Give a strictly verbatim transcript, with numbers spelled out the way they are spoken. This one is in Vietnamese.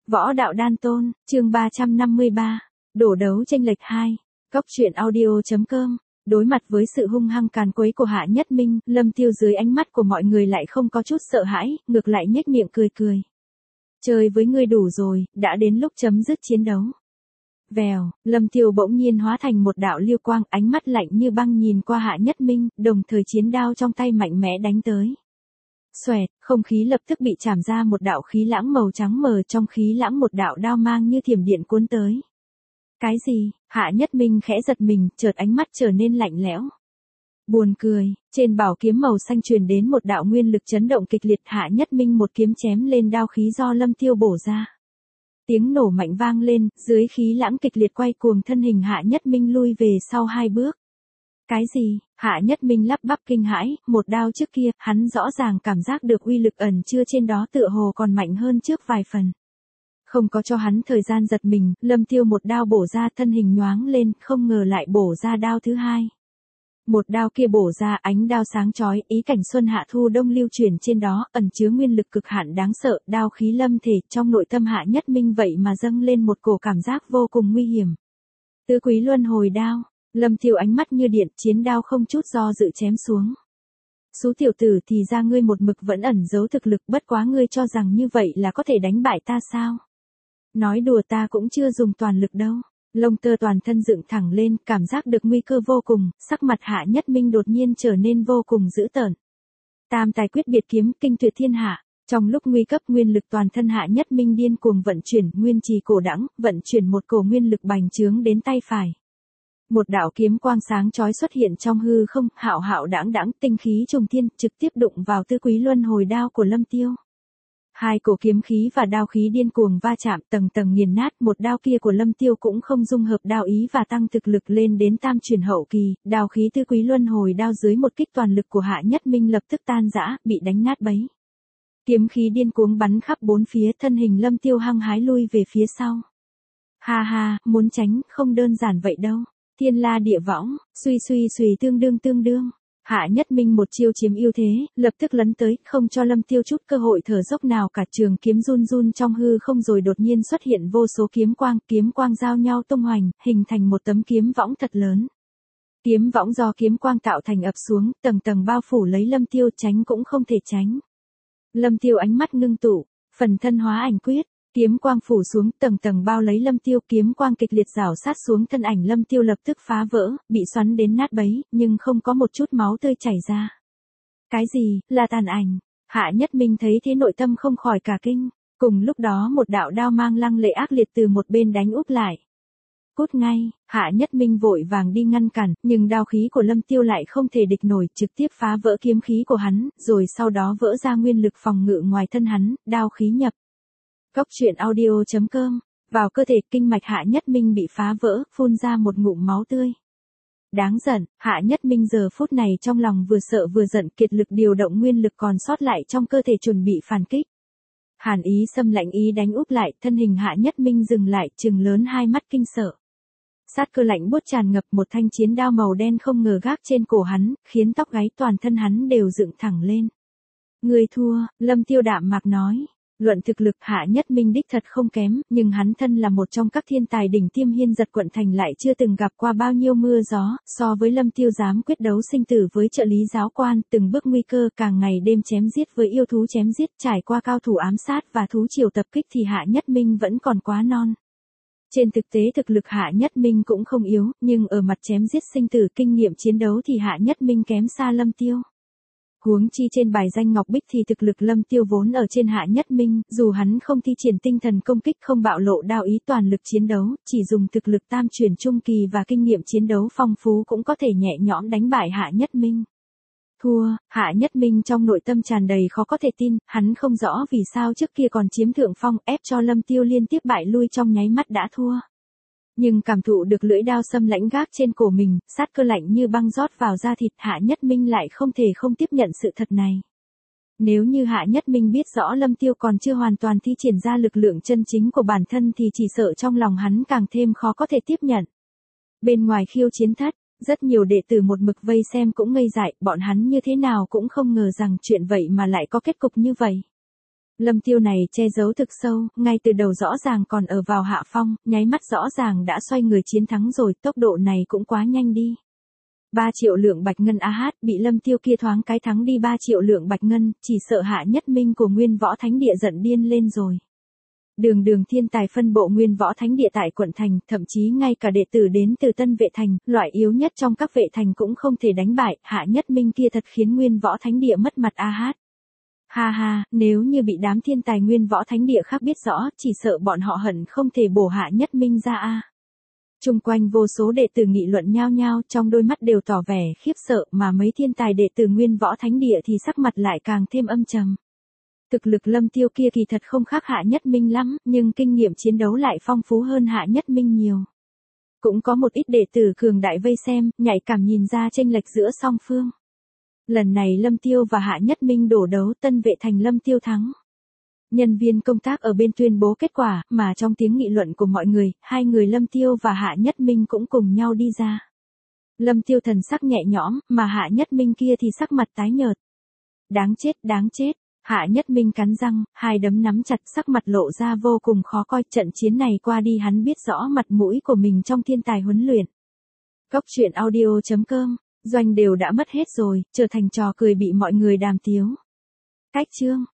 Võ đạo đan tôn, chương ba trăm năm mươi ba, đổ đấu chênh lệch hai, Cóc truyện audio chấm com. Đối mặt với sự hung hăng càn quấy của Hạ Nhất Minh, Lâm Tiêu dưới ánh mắt của mọi người lại không có chút sợ hãi, ngược lại nhếch miệng cười cười. Chơi với ngươi đủ rồi, đã đến lúc chấm dứt chiến đấu. Vèo, Lâm Tiêu bỗng nhiên hóa thành một đạo liêu quang, ánh mắt lạnh như băng nhìn qua Hạ Nhất Minh, đồng thời chiến đao trong tay mạnh mẽ đánh tới. Xoẹt, không khí lập tức bị chảm ra một đạo khí lãng màu trắng mờ, trong khí lãng một đạo đao mang như thiểm điện cuốn tới. Cái gì? Hạ Nhất Minh khẽ giật mình, chợt ánh mắt trở nên lạnh lẽo. Buồn cười, trên bảo kiếm màu xanh truyền đến một đạo nguyên lực chấn động kịch liệt, Hạ Nhất Minh một kiếm chém lên đao khí do Lâm Tiêu bổ ra. Tiếng nổ mạnh vang lên, dưới khí lãng kịch liệt quay cuồng, thân hình Hạ Nhất Minh lui về sau hai bước. Cái gì? Hạ Nhất Minh lắp bắp kinh hãi, một đao trước kia, hắn rõ ràng cảm giác được uy lực ẩn chứa trên đó tựa hồ còn mạnh hơn trước vài phần. Không có cho hắn thời gian giật mình, Lâm Tiêu một đao bổ ra, thân hình nhoáng lên, không ngờ lại bổ ra đao thứ hai. Một đao kia bổ ra, ánh đao sáng chói, ý cảnh xuân hạ thu đông lưu chuyển trên đó, ẩn chứa nguyên lực cực hạn đáng sợ, đao khí lâm thể, trong nội tâm Hạ Nhất Minh vậy mà dâng lên một cổ cảm giác vô cùng nguy hiểm. Tứ quý luân hồi đao, Lâm Tiêu ánh mắt như điện, chiến đao không chút do dự chém xuống. Sú tiểu tử, thì ra ngươi một mực vẫn ẩn giấu thực lực, bất quá ngươi cho rằng như vậy là có thể đánh bại ta sao? Nói đùa, ta cũng chưa dùng toàn lực đâu. Lông tơ toàn thân dựng thẳng lên, cảm giác được nguy cơ vô cùng, sắc mặt Hạ Nhất Minh đột nhiên trở nên vô cùng dữ tợn. Tam tài quyết biệt kiếm, kinh tuyệt thiên hạ. Trong lúc nguy cấp, nguyên lực toàn thân Hạ Nhất Minh điên cuồng vận chuyển, nguyên trì cổ đãng, vận chuyển một cổ nguyên lực bành trướng đến tay phải. Một đạo kiếm quang sáng chói xuất hiện trong hư không, hạo hạo đãng đãng, tinh khí trùng thiên, trực tiếp đụng vào tứ quý luân hồi đao của Lâm Tiêu. Hai cổ kiếm khí và đao khí điên cuồng va chạm, tầng tầng nghiền nát, một đao kia của Lâm Tiêu cũng không dung hợp đao ý và tăng thực lực lên đến tam truyền hậu kỳ, đao khí tứ quý luân hồi đao dưới một kích toàn lực của Hạ Nhất Minh lập tức tan rã, bị đánh nát bấy. Kiếm khí điên cuồng bắn khắp bốn phía, thân hình Lâm Tiêu hăng hái lui về phía sau. Ha ha, muốn tránh, không đơn giản vậy đâu. Thiên la địa võng, suy suy suy tương đương tương đương. Hạ Nhất Minh một chiêu chiếm ưu thế, lập tức lấn tới, không cho Lâm Tiêu chút cơ hội thở dốc nào cả, trường kiếm run run trong hư không rồi đột nhiên xuất hiện vô số kiếm quang, kiếm quang giao nhau tung hoành, hình thành một tấm kiếm võng thật lớn. Kiếm võng do kiếm quang tạo thành ập xuống, tầng tầng bao phủ lấy Lâm Tiêu, tránh cũng không thể tránh. Lâm Tiêu ánh mắt ngưng tụ, phần thân hóa ảnh quyết. Kiếm quang phủ xuống, tầng tầng bao lấy Lâm Tiêu, kiếm quang kịch liệt rảo sát xuống, thân ảnh Lâm Tiêu lập tức phá vỡ, bị xoắn đến nát bấy, nhưng không có một chút máu tươi chảy ra. Cái gì, là tàn ảnh? Hạ Nhất Minh thấy thế nội tâm không khỏi cả kinh, cùng lúc đó một đạo đao mang lăng lệ ác liệt từ một bên đánh úp lại. Cút ngay, Hạ Nhất Minh vội vàng đi ngăn cản, nhưng đao khí của Lâm Tiêu lại không thể địch nổi, trực tiếp phá vỡ kiếm khí của hắn, rồi sau đó vỡ ra nguyên lực phòng ngự ngoài thân hắn, đao khí nhập. Cóc truyện audio chấm com, vào cơ thể, kinh mạch Hạ Nhất Minh bị phá vỡ, phun ra một ngụm máu tươi. Đáng giận, Hạ Nhất Minh giờ phút này trong lòng vừa sợ vừa giận, kiệt lực điều động nguyên lực còn sót lại trong cơ thể chuẩn bị phản kích. Hàn ý xâm lạnh ý đánh úp lại, thân hình Hạ Nhất Minh dừng lại, trừng lớn hai mắt kinh sợ. Sát cơ lạnh buốt tràn ngập, một thanh chiến đao màu đen không ngờ gác trên cổ hắn, khiến tóc gáy toàn thân hắn đều dựng thẳng lên. Người thua, Lâm Tiêu đạm mạc nói. Luận thực lực, Hạ Nhất Minh đích thật không kém, nhưng hắn thân là một trong các thiên tài đỉnh tiêm Hiên Giật quận thành lại chưa từng gặp qua bao nhiêu mưa gió, so với Lâm Tiêu dám quyết đấu sinh tử với trợ lý giáo quan, từng bước nguy cơ, càng ngày đêm chém giết với yêu thú chém giết, trải qua cao thủ ám sát và thú triều tập kích thì Hạ Nhất Minh vẫn còn quá non. Trên thực tế thực lực Hạ Nhất Minh cũng không yếu, nhưng ở mặt chém giết sinh tử kinh nghiệm chiến đấu thì Hạ Nhất Minh kém xa Lâm Tiêu. Huống chi trên bài danh ngọc bích thì thực lực Lâm Tiêu vốn ở trên Hạ Nhất Minh, dù hắn không thi triển tinh thần công kích, không bạo lộ đao ý toàn lực chiến đấu, chỉ dùng thực lực tam truyền trung kỳ và kinh nghiệm chiến đấu phong phú cũng có thể nhẹ nhõm đánh bại Hạ Nhất Minh. Thua, Hạ Nhất Minh trong nội tâm tràn đầy khó có thể tin, hắn không rõ vì sao trước kia còn chiếm thượng phong, ép cho Lâm Tiêu liên tiếp bại lui trong nháy mắt đã thua. Nhưng cảm thụ được lưỡi đao xâm lãnh gác trên cổ mình, sát cơ lạnh như băng rót vào da thịt, Hạ Nhất Minh lại không thể không tiếp nhận sự thật này. Nếu như Hạ Nhất Minh biết rõ Lâm Tiêu còn chưa hoàn toàn thi triển ra lực lượng chân chính của bản thân thì chỉ sợ trong lòng hắn càng thêm khó có thể tiếp nhận. Bên ngoài khiêu chiến thất, rất nhiều đệ tử một mực vây xem cũng ngây dại, bọn hắn như thế nào cũng không ngờ rằng chuyện vậy mà lại có kết cục như vậy. Lâm Tiêu này che giấu thực sâu, ngay từ đầu rõ ràng còn ở vào hạ phong, nháy mắt rõ ràng đã xoay người chiến thắng rồi, tốc độ này cũng quá nhanh đi. ba triệu lượng bạch ngân a hát, bị Lâm Tiêu kia thoáng cái thắng đi ba triệu lượng bạch ngân, chỉ sợ Hạ Nhất Minh của Nguyên Võ Thánh Địa giận điên lên rồi. Đường đường thiên tài phân bộ Nguyên Võ Thánh Địa tại quận thành, thậm chí ngay cả đệ tử đến từ Tân Vệ Thành, loại yếu nhất trong các vệ thành cũng không thể đánh bại, Hạ Nhất Minh kia thật khiến Nguyên Võ Thánh Địa mất mặt a hát. Ha ha, nếu như bị đám thiên tài Nguyên Võ Thánh Địa khác biết rõ, chỉ sợ bọn họ hận không thể bổ Hạ Nhất Minh ra a. Trung quanh vô số đệ tử nghị luận nhao nhao, trong đôi mắt đều tỏ vẻ khiếp sợ, mà mấy thiên tài đệ tử Nguyên Võ Thánh Địa thì sắc mặt lại càng thêm âm trầm. Thực lực Lâm Tiêu kia kỳ thật không khác Hạ Nhất Minh lắm, nhưng kinh nghiệm chiến đấu lại phong phú hơn Hạ Nhất Minh nhiều. Cũng có một ít đệ tử cường đại vây xem, nhạy cảm nhìn ra chênh lệch giữa song phương. Lần này Lâm Tiêu và Hạ Nhất Minh đổ đấu, Tân Vệ Thành Lâm Tiêu thắng. Nhân viên công tác ở bên tuyên bố kết quả, mà trong tiếng nghị luận của mọi người, hai người Lâm Tiêu và Hạ Nhất Minh cũng cùng nhau đi ra. Lâm Tiêu thần sắc nhẹ nhõm, mà Hạ Nhất Minh kia thì sắc mặt tái nhợt. Đáng chết, đáng chết. Hạ Nhất Minh cắn răng, hai đấm nắm chặt, sắc mặt lộ ra vô cùng khó coi. Trận chiến này qua đi hắn biết rõ mặt mũi của mình trong thiên tài huấn luyện. Cốc truyện audio chấm com, Doanh đều đã mất hết rồi, trở thành trò cười bị mọi người đàm tiếu. Cách chương